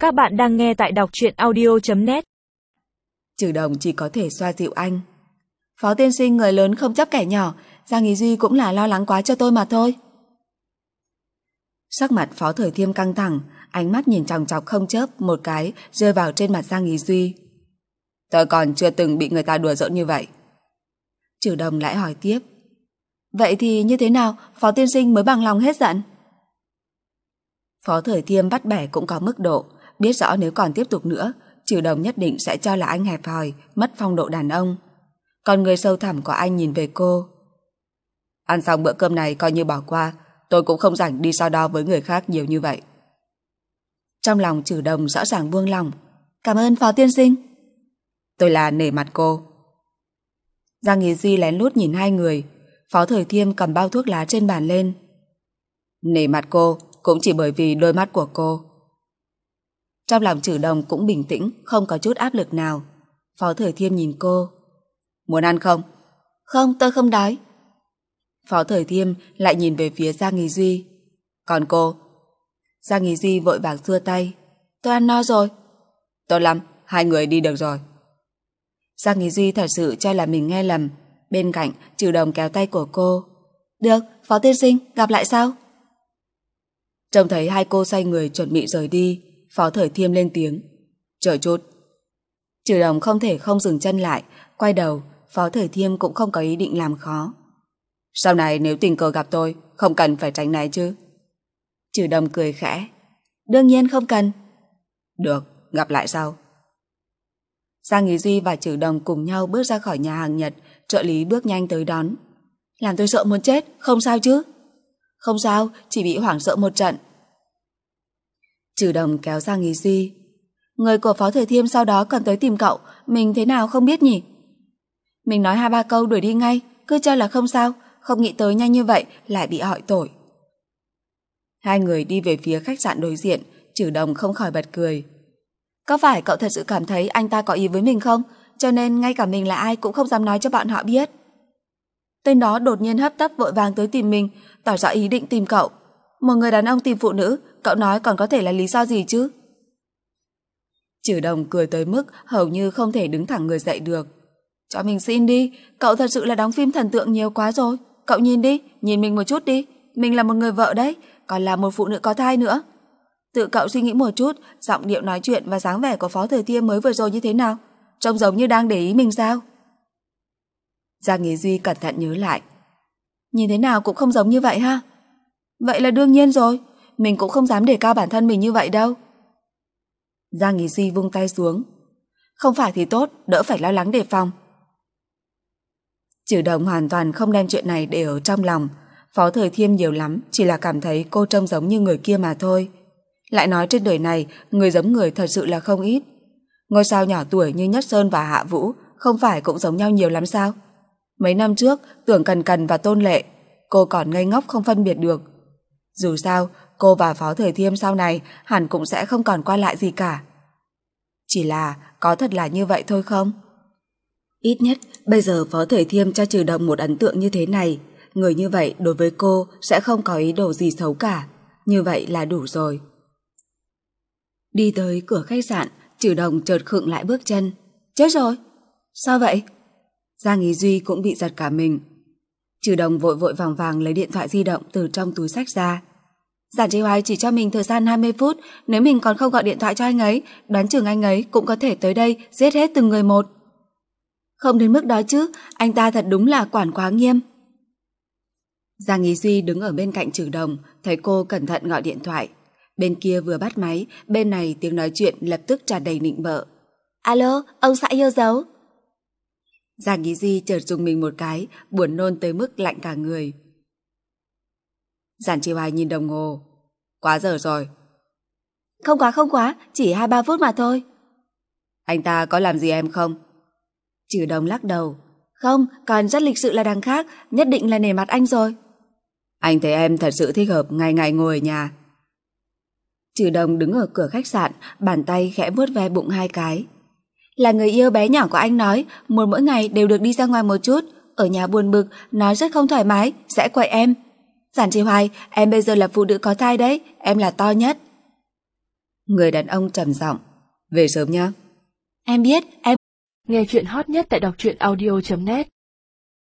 Các bạn đang nghe tại đọc truyện audio.net. Trừ Đồng chỉ có thể xoa dịu anh. Phó tiên sinh người lớn không chấp kẻ nhỏ, Giang Ý Duy cũng là lo lắng quá cho tôi mà thôi. Sắc mặt Phó Thời Thiêm căng thẳng, ánh mắt nhìn chòng chọc không chớp một cái rơi vào trên mặt Giang Ý Duy. Tôi còn chưa từng bị người ta đùa giỡn như vậy. Trừ Đồng lại hỏi tiếp. Vậy thì như thế nào Phó tiên sinh mới bằng lòng hết giận? Phó Thời Thiêm bắt bẻ cũng có mức độ, biết rõ nếu còn tiếp tục nữa, Trừ Đồng nhất định sẽ cho là anh hẹp hòi, mất phong độ đàn ông. Còn người sâu thẳm của anh nhìn về cô. Ăn xong bữa cơm này coi như bỏ qua, tôi cũng không rảnh đi so đo với người khác nhiều như vậy. Trong lòng Trừ Đồng rõ ràng buông lòng. Cảm ơn Phó tiên sinh. Tôi là nể mặt cô. Giang Ý Duy lén lút nhìn hai người. Phó Thời Thiêm cầm bao thuốc lá trên bàn lên. Nể mặt cô cũng chỉ bởi vì đôi mắt của cô. Trong lòng Trừ Đồng cũng bình tĩnh, không có chút áp lực nào. Phó Thời Thiêm nhìn cô. Muốn ăn không? Không, tôi không đói. Phó Thời Thiêm lại nhìn về phía Giang Ý Duy. Còn cô? Giang Ý Duy vội vàng xua tay. Tôi ăn no rồi. Tốt lắm, hai người đi được rồi. Giang Ý Duy thật sự cho là mình nghe lầm. Bên cạnh Trừ Đồng kéo tay của cô. Được, Phó tiên sinh, gặp lại sau. Trông thấy hai cô xoay người chuẩn bị rời đi, Phó Thời Thiêm lên tiếng. Chờ chút. Trừ Đồng không thể không dừng chân lại, quay đầu. Phó Thời Thiêm cũng không có ý định làm khó. Sau này nếu tình cờ gặp tôi, không cần phải tránh né chứ? Trừ Đồng cười khẽ. Đương nhiên không cần. Được, gặp lại sau. Giang Ý Duy và Trừ Đồng cùng nhau bước ra khỏi nhà hàng Nhật. Trợ lý bước nhanh tới đón. Làm tôi sợ muốn chết, không sao chứ? Không sao, chỉ bị hoảng sợ một trận. Trừ Đồng kéo Giang Ý Duy. Người của Phó Thời Thiêm sau đó còn tới tìm cậu, mình thế nào không biết nhỉ? Mình nói 2-3 câu đuổi đi ngay, cứ cho là không sao, không nghĩ tới nhanh như vậy lại bị hỏi tội. Hai người đi về phía khách sạn đối diện, Trừ Đồng không khỏi bật cười. Có phải cậu thật sự cảm thấy anh ta có ý với mình không? Cho nên ngay cả mình là ai cũng không dám nói cho bọn họ biết. Tên đó đột nhiên hấp tấp vội vàng tới tìm mình, tỏ rõ ý định tìm cậu. Một người đàn ông tìm phụ nữ, cậu nói còn có thể là lý do gì chứ? Trừ Đồng cười tới mức hầu như không thể đứng thẳng người dậy được. Cho mình xin đi, cậu thật sự là đóng phim thần tượng nhiều quá rồi. Cậu nhìn đi, nhìn mình một chút đi. Mình là một người vợ đấy, còn là một phụ nữ có thai nữa. Tự cậu suy nghĩ một chút, giọng điệu nói chuyện và dáng vẻ của Phó Thời Thiêm mới vừa rồi như thế nào? Trông giống như đang để ý mình sao? Giang Ý Duy cẩn thận nhớ lại. Nhìn thế nào cũng không giống như vậy ha. Vậy là đương nhiên rồi, mình cũng không dám đề cao bản thân mình như vậy đâu. Giang Ý Duy vung tay xuống. Không phải thì tốt, đỡ phải lo lắng đề phòng. Trừ Đồng hoàn toàn không đem chuyện này để ở trong lòng. Phó Thời Thiêm nhiều lắm chỉ là cảm thấy cô trông giống như người kia mà thôi. Lại nói trên đời này người giống người thật sự là không ít. Ngôi sao nhỏ tuổi như Nhất Sơn và Hạ Vũ không phải cũng giống nhau nhiều lắm sao? Mấy năm trước Tưởng Cần Cần và Tôn Lệ cô còn ngây ngốc không phân biệt được. Dù sao cô và Phó Thời Thiêm sau này hẳn cũng sẽ không còn qua lại gì cả. Chỉ là có thật là như vậy thôi không? Ít nhất bây giờ Phó Thời Thiêm cho Trừ Đồng một ấn tượng như thế này. Người như vậy đối với cô sẽ không có ý đồ gì xấu cả. Như vậy là đủ rồi. Đi tới cửa khách sạn, Trừ Đồng chợt khựng lại bước chân. Chết rồi! Sao vậy? Giang Ý Duy cũng bị giật cả mình. Trừ Đồng vội vội vàng vàng lấy điện thoại di động từ trong túi xách ra. Giản Trí Hoài chỉ cho mình thời gian 20 phút, nếu mình còn không gọi điện thoại cho anh ấy, đoán chừng anh ấy cũng có thể tới đây giết hết từng người một. Không đến mức đó chứ, anh ta thật đúng là quản quá nghiêm. Giang Ý Duy đứng ở bên cạnh Trừ Đồng, thấy cô cẩn thận gọi điện thoại. Bên kia vừa bắt máy, bên này tiếng nói chuyện lập tức tràn đầy nịnh bợ. Alo, ông xã yêu dấu. Giang Ý Duy chợt rùng mình một cái, buồn nôn tới mức lạnh cả người. Giản Trí Hoài nhìn đồng hồ. Quá giờ rồi. Không quá, chỉ 2-3 phút mà thôi. Anh ta có làm gì em không? Trừ Đồng lắc đầu. Không, còn rất lịch sự là đằng khác, nhất định là nể mặt anh rồi. Anh thấy em thật sự thích hợp ngày ngày ngồi ở nhà. Trừ Đồng đứng ở cửa khách sạn, bàn tay khẽ vuốt ve bụng 2 cái. Là người yêu bé nhỏ của anh nói, muốn mỗi ngày đều được đi ra ngoài một chút, ở nhà buồn bực, nói rất không thoải mái, sẽ quậy em. Giản Trí Hoài, em bây giờ là phụ nữ có thai đấy, em là to nhất. Người đàn ông trầm giọng. Về sớm nhá. Em biết, em... Nghe chuyện hot nhất tại đọc truyện audio.net